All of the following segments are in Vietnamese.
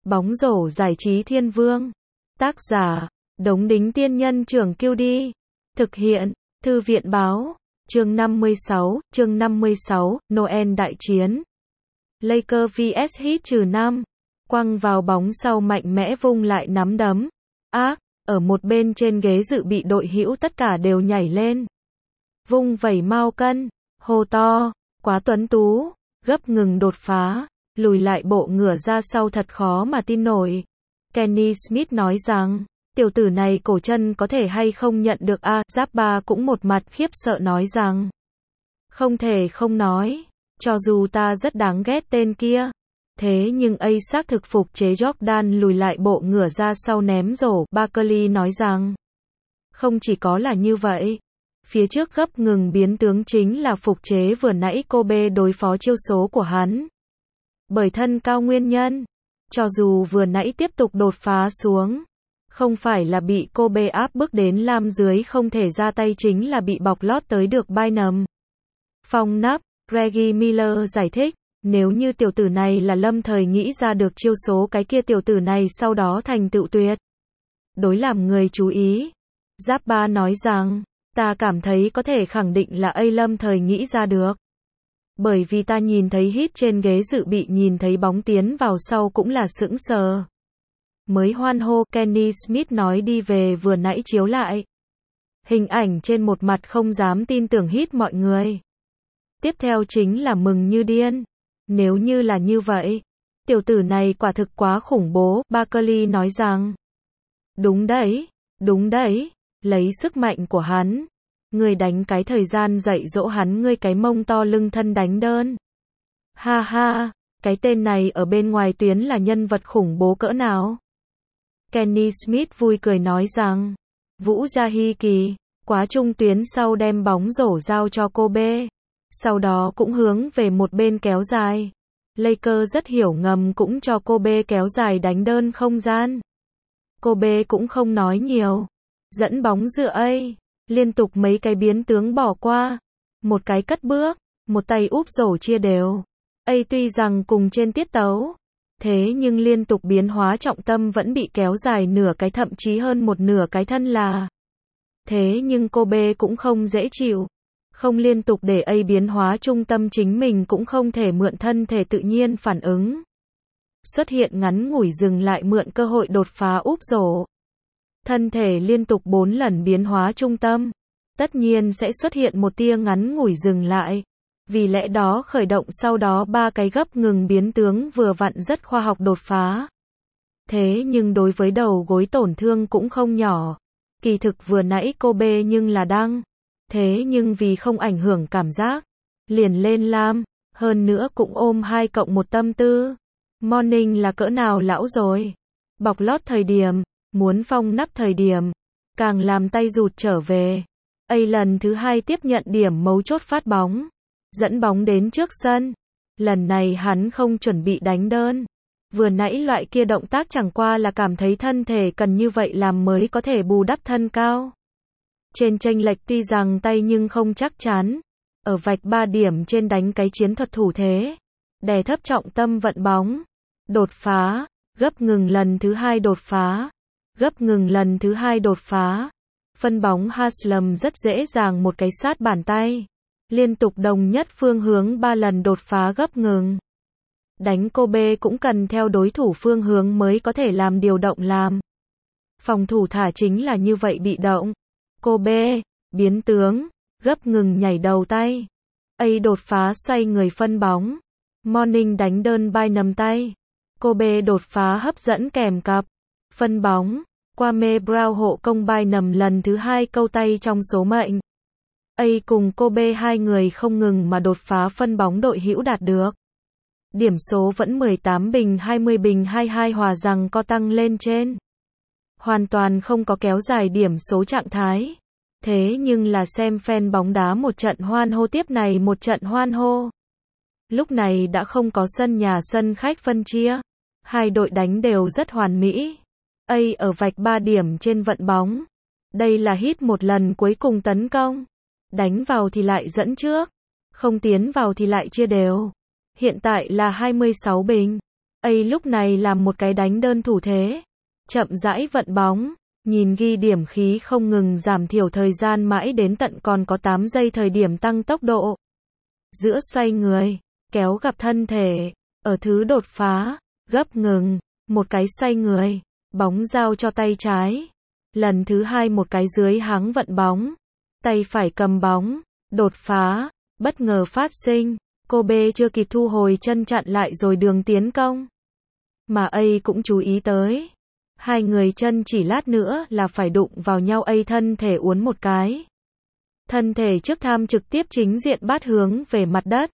Bóng rổ giải trí thiên vương. Tác giả, Đống Đính Tiên Nhân Trưởng Kiêu Đi. Thực hiện, Thư viện Báo. Chương 56, Noel đại chiến. Lakers vs Heat -5. Quăng vào bóng sau mạnh mẽ vung lại nắm đấm. Ác, ở một bên trên ghế dự bị đội hữu tất cả đều nhảy lên. Vung vẩy mao cân, hô to, quá tuấn tú, gấp ngừng đột phá, lùi lại bộ ngửa ra sau thật khó mà tin nổi. Kenny Smith nói rằng, tiểu tử này cổ chân có thể hay không nhận được a. Giáp Ba cũng một mặt khiếp sợ nói rằng, không thể không nói, cho dù ta rất đáng ghét tên kia. Thế nhưng A xác thực phục chế Jordan lùi lại bộ ngửa ra sau ném rổ. Barkley nói rằng, không chỉ có là như vậy. Phía trước gấp ngừng biến tướng chính là phục chế vừa nãy Kobe đối phó chiêu số của hắn. Bởi thân cao nguyên nhân, cho dù vừa nãy tiếp tục đột phá xuống, không phải là bị Kobe áp bức đến lam dưới không thể ra tay chính là bị bọc lót tới được Bynum. Phong nắp, Reggie Miller giải thích, nếu như tiểu tử này là lâm thời nghĩ ra được chiêu số cái kia tiểu tử này sau đó thành tựu tuyệt đối làm người chú ý. Giáp Ba nói rằng, ta cảm thấy có thể khẳng định là A lâm thời nghĩ ra được. Bởi vì ta nhìn thấy Heat trên ghế dự bị nhìn thấy bóng tiến vào sau cũng là sững sờ. Mới hoan hô, Kenny Smith nói đi về vừa nãy chiếu lại. Hình ảnh trên một mặt không dám tin tưởng Heat mọi người. Tiếp theo chính là mừng như điên. Nếu như là như vậy, tiểu tử này quả thực quá khủng bố. Barkley nói rằng, đúng đấy, lấy sức mạnh của hắn. Ngươi đánh cái thời gian dạy dỗ hắn ngươi cái mông to lưng thân đánh đơn. Ha ha, cái tên này ở bên ngoài tuyến là nhân vật khủng bố cỡ nào? Kenny Smith vui cười nói rằng, Vũ Gia Hy Kỳ, quá trung tuyến sau đem bóng rổ giao cho Kobe. Sau đó cũng hướng về một bên kéo dài. Lakers rất hiểu ngầm cũng cho Kobe kéo dài đánh đơn không gian. Kobe cũng không nói nhiều. Dẫn bóng dựa A. Liên tục mấy cái biến tướng bỏ qua. Một cái cất bước, một tay úp rổ chia đều. A tuy rằng cùng trên tiết tấu, thế nhưng liên tục biến hóa trọng tâm vẫn bị kéo dài nửa cái thậm chí hơn một nửa cái thân là. Thế nhưng Kobe cũng không dễ chịu. Không liên tục để A biến hóa trung tâm chính mình cũng không thể mượn thân thể tự nhiên phản ứng. Xuất hiện ngắn ngủi dừng lại mượn cơ hội đột phá úp rổ. Thân thể liên tục 4 lần biến hóa trung tâm. Tất nhiên sẽ xuất hiện một tia ngắn ngủi dừng lại. Vì lẽ đó khởi động sau đó 3 cái gấp ngừng biến tướng vừa vặn rất khoa học đột phá. Thế nhưng đối với đầu gối tổn thương cũng không nhỏ. Kỳ thực vừa nãy Kobe nhưng là đăng. Thế nhưng vì không ảnh hưởng cảm giác, liền lên lam, hơn nữa cũng ôm 2+1 tâm tư. Morning là cỡ nào lão rồi. Bọc lót thời điểm, muốn phong nắp thời điểm, càng làm tay rụt trở về. A lần thứ 2 tiếp nhận điểm mấu chốt phát bóng, dẫn bóng đến trước sân. Lần này hắn không chuẩn bị đánh đơn. Vừa nãy loại kia động tác chẳng qua là cảm thấy thân thể cần như vậy làm mới có thể bù đắp thân cao. Trên chênh lệch tuy rằng tay nhưng không chắc chắn. Ở vạch 3 điểm trên đánh cái chiến thuật thủ thế. Đè thấp trọng tâm vận bóng. Đột phá, gấp ngừng lần thứ 2 đột phá. Gấp ngừng lần thứ 2 đột phá. Phân bóng Haslam rất dễ dàng một cái sát bàn tay. Liên tục đồng nhất phương hướng 3 lần đột phá gấp ngừng. Đánh Kobe cũng cần theo đối thủ phương hướng mới có thể làm điều động làm. Phòng thủ thả chính là như vậy bị động. Kobe, biến tướng, gấp ngừng nhảy đầu tay. A đột phá xoay người phân bóng. Morning đánh đơn Bynum tay. Kobe đột phá hấp dẫn kèm cặp. Phân bóng. Kwame Brown hộ công Bynum lần thứ 2 câu tay trong số mệnh. A cùng Kobe hai người không ngừng mà đột phá phân bóng đội hữu đạt được. Điểm số vẫn 18-20-22 hòa rằng co tăng lên trên. Hoàn toàn không có kéo dài điểm số trạng thái. Thế nhưng là xem fan bóng đá một trận hoan hô tiếp này một trận hoan hô. Lúc này đã không có sân nhà sân khách phân chia. Hai đội đánh đều rất hoàn mỹ. A ở vạch 3 điểm trên vận bóng. Đây là Heat một lần cuối cùng tấn công. Đánh vào thì lại dẫn trước. Không tiến vào thì lại chia đều. Hiện tại là 26 bình. ấy lúc này làm một cái đánh đơn thủ thế. Chậm rãi vận bóng, nhìn ghi điểm khí không ngừng giảm thiểu thời gian mãi đến tận còn có 8 giây thời điểm tăng tốc độ. Giữa xoay người, kéo gặp thân thể, ở thứ đột phá, gấp ngừng, một cái xoay người, bóng giao cho tay trái. Lần thứ hai một cái dưới háng vận bóng, tay phải cầm bóng, đột phá, bất ngờ phát sinh, Kobe chưa kịp thu hồi chân chặn lại rồi đường tiến công. Mà A cũng chú ý tới. Hai người chân chỉ lát nữa là phải đụng vào nhau, A thân thể uốn một cái. Thân thể trước tham trực tiếp chính diện bát hướng về mặt đất.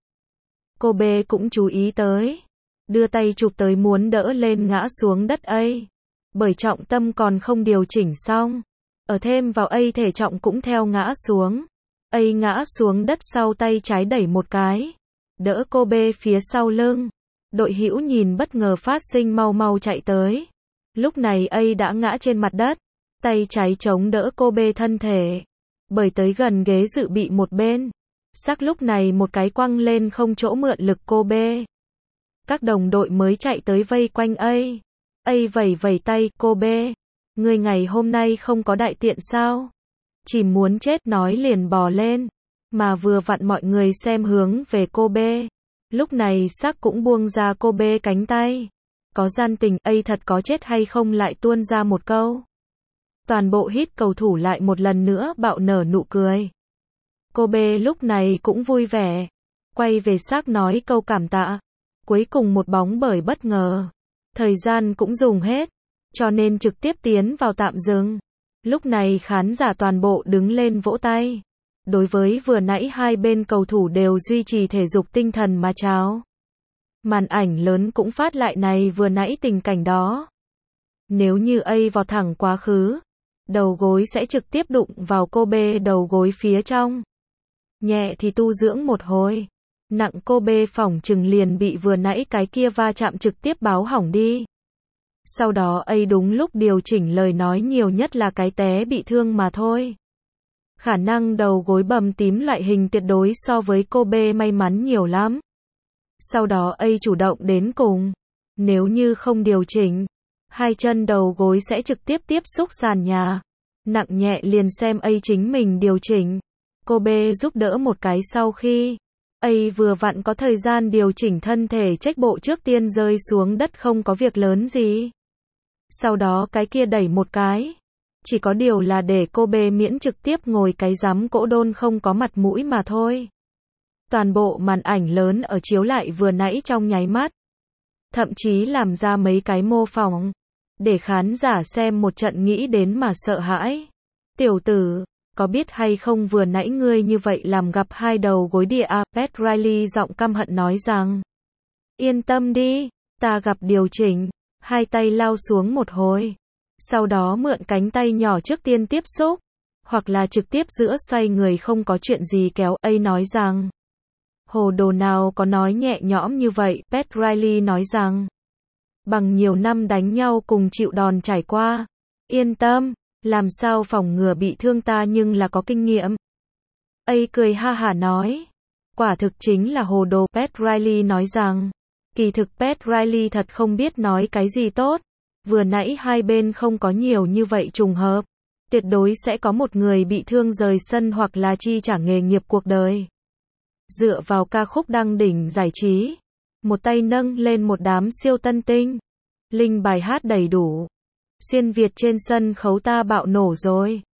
Kobe cũng chú ý tới. Đưa tay chụp tới muốn đỡ lên ngã xuống đất A. Bởi trọng tâm còn không điều chỉnh xong. Ở thêm vào A thể trọng cũng theo ngã xuống. A ngã xuống đất sau tay trái đẩy một cái. Đỡ Kobe phía sau lưng. Đội hữu nhìn bất ngờ phát sinh mau mau chạy tới. Lúc này A đã ngã trên mặt đất. Tay trái chống đỡ Kobe thân thể. Bởi tới gần ghế dự bị một bên. Sắc lúc này một cái quăng lên không chỗ mượn lực Kobe. Các đồng đội mới chạy tới vây quanh A. A vẩy vẩy tay, Kobe. Ngươi ngày hôm nay không có đại tiện sao? Chỉ muốn chết nói liền bò lên. Mà vừa vặn mọi người xem hướng về Kobe. Lúc này Sắc cũng buông ra Kobe cánh tay. Có gian tình, A thật có chết hay không lại tuôn ra một câu. Toàn bộ hít cầu thủ lại một lần nữa bạo nở nụ cười. Kobe lúc này cũng vui vẻ. Quay về Sắc nói câu cảm tạ. Cuối cùng một bóng bởi bất ngờ. Thời gian cũng dùng hết. Cho nên trực tiếp tiến vào tạm dừng. Lúc này khán giả toàn bộ đứng lên vỗ tay. Đối với vừa nãy hai bên cầu thủ đều duy trì thể dục tinh thần mà chào. Màn ảnh lớn cũng phát lại này vừa nãy tình cảnh đó. Nếu như A vào thẳng quá khứ, đầu gối sẽ trực tiếp đụng vào Kobe đầu gối phía trong. Nhẹ thì tu dưỡng một hồi. Nặng Kobe phỏng chừng liền bị vừa nãy cái kia va chạm trực tiếp báo hỏng đi. Sau đó A đúng lúc điều chỉnh lời nói nhiều nhất là cái té bị thương mà thôi. Khả năng đầu gối bầm tím loại hình tuyệt đối so với Kobe may mắn nhiều lắm. Sau đó A chủ động đến cùng. Nếu như không điều chỉnh, hai chân đầu gối sẽ trực tiếp tiếp xúc sàn nhà. Nặng nhẹ liền xem A chính mình điều chỉnh. Kobe giúp đỡ một cái sau khi A vừa vặn có thời gian điều chỉnh thân thể trách bộ trước tiên rơi xuống đất không có việc lớn gì. Sau đó cái kia đẩy một cái. Chỉ có điều là để Kobe miễn trực tiếp ngồi cái giám cỗ đôn không có mặt mũi mà thôi. Toàn bộ màn ảnh lớn ở chiếu lại vừa nãy trong nháy mắt. Thậm chí làm ra mấy cái mô phỏng. Để khán giả xem một trận nghĩ đến mà sợ hãi. Tiểu tử, có biết hay không vừa nãy ngươi như vậy làm gặp hai đầu gối địa à? Pat Riley giọng căm hận nói rằng. Yên tâm đi, ta gặp điều chỉnh. Hai tay lao xuống một hồi. Sau đó mượn cánh tay nhỏ trước tiên tiếp xúc. Hoặc là trực tiếp giữa xoay người không có chuyện gì kéo. A nói rằng. Hồ đồ nào có nói nhẹ nhõm như vậy. Pat Riley nói rằng. Bằng nhiều năm đánh nhau cùng chịu đòn trải qua. Yên tâm, làm sao phòng ngừa bị thương ta nhưng là có kinh nghiệm. A cười ha hả nói. Quả thực chính là hồ đồ. Pat Riley nói rằng. Kỳ thực Pat Riley thật không biết nói cái gì tốt. Vừa nãy hai bên không có nhiều như vậy trùng hợp. Tuyệt đối sẽ có một người bị thương rời sân hoặc là chi trả nghề nghiệp cuộc đời. Dựa vào ca khúc đăng đỉnh giải trí. Một tay nâng lên một đám siêu tân tinh. Linh bài hát đầy đủ. Xuyên Việt trên sân khấu ta bạo nổ rồi.